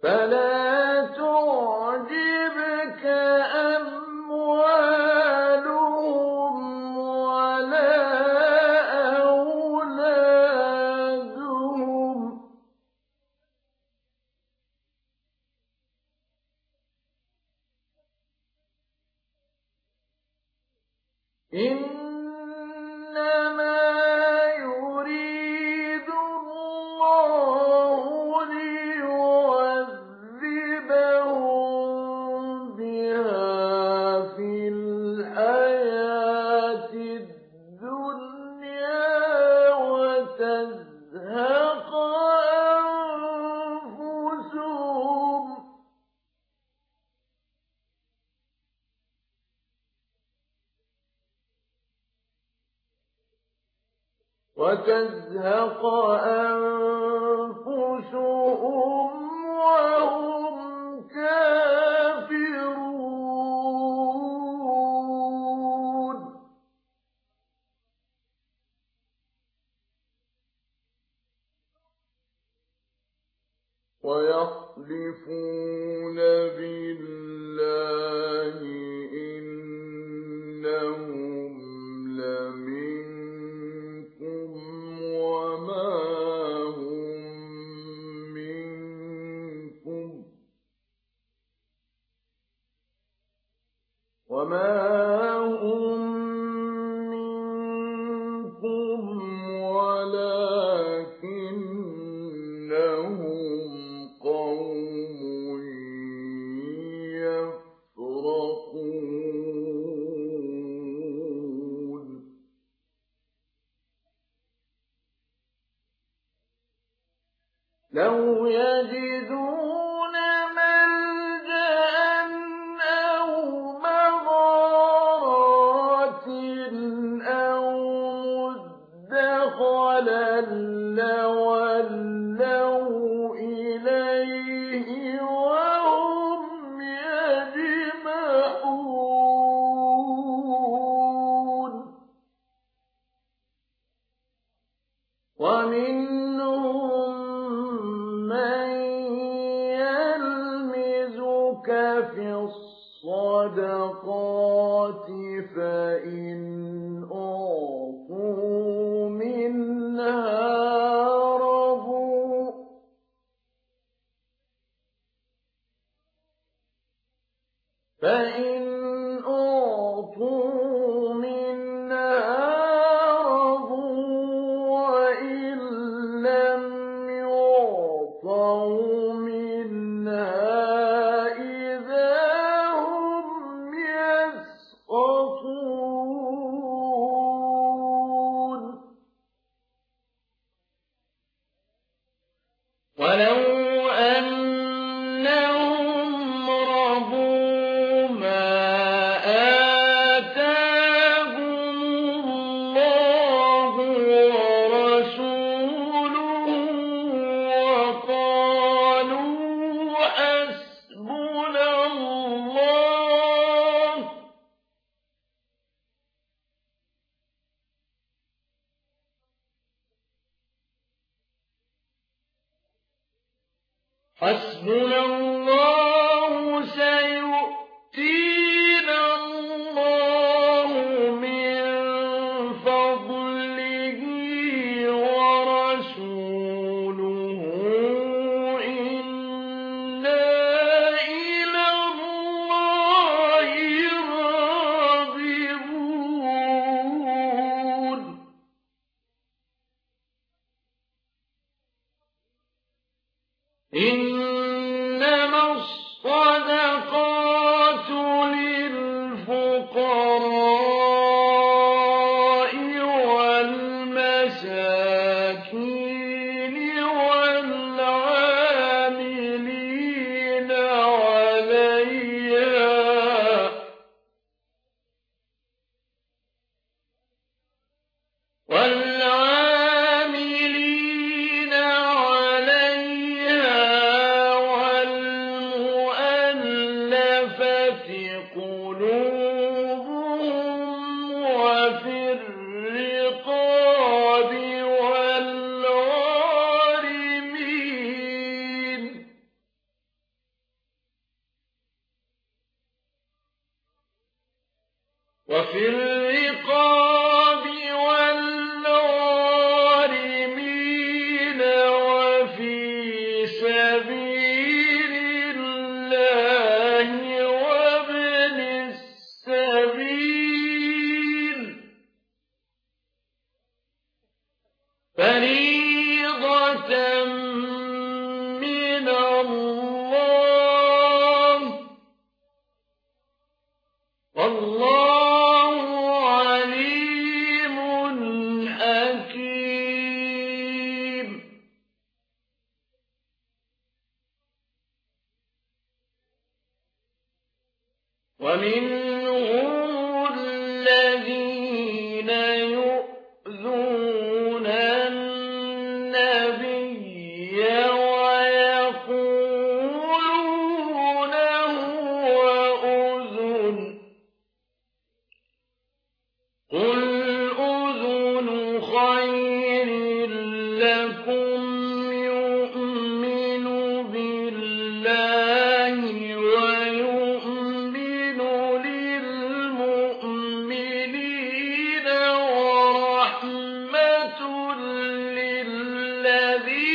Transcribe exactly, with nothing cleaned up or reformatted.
فلا تعجبك أموالهم ولا أولادهم إنما يريد الله ليعذبهم بها في الحياة الدنيا وتزهق أنفسهم وتزهق أنفسهم وهم كافرون ويحلفون بالله إنهم لمنكم وما هم منكم وما هم منكم ولكنهم قوم يفرقون لو يجدون ملجأ أو مغارات أو مدخلا لولوا إليه وهم يجمحون ومنهم من يلمزك في الصدقات فإن أعطوا منها رضوا فإن أعطوا منها رضوا وإن لم يعطوا منها إذا هم يسخطون ولو أنهم رضوا ما آتاهم الله ورسوله وقالوا حسبنا الله حسبنا الله سيؤتينا الله من فضله ورسوله إنا إلى الله راغبون إنما الصدقات للفقراء والمساكين والعاملين عليها والعاملين عليها وفي الرقاب والغارمين وفي سبيل الله وابن السبيل فريضة من الله والله عليم حكيم. ومنهم الذين يؤذون النبي ويقولون هو أذن قل أذن خير لكم يؤمن بالله ويؤمن للمؤمنين ورحمة للذين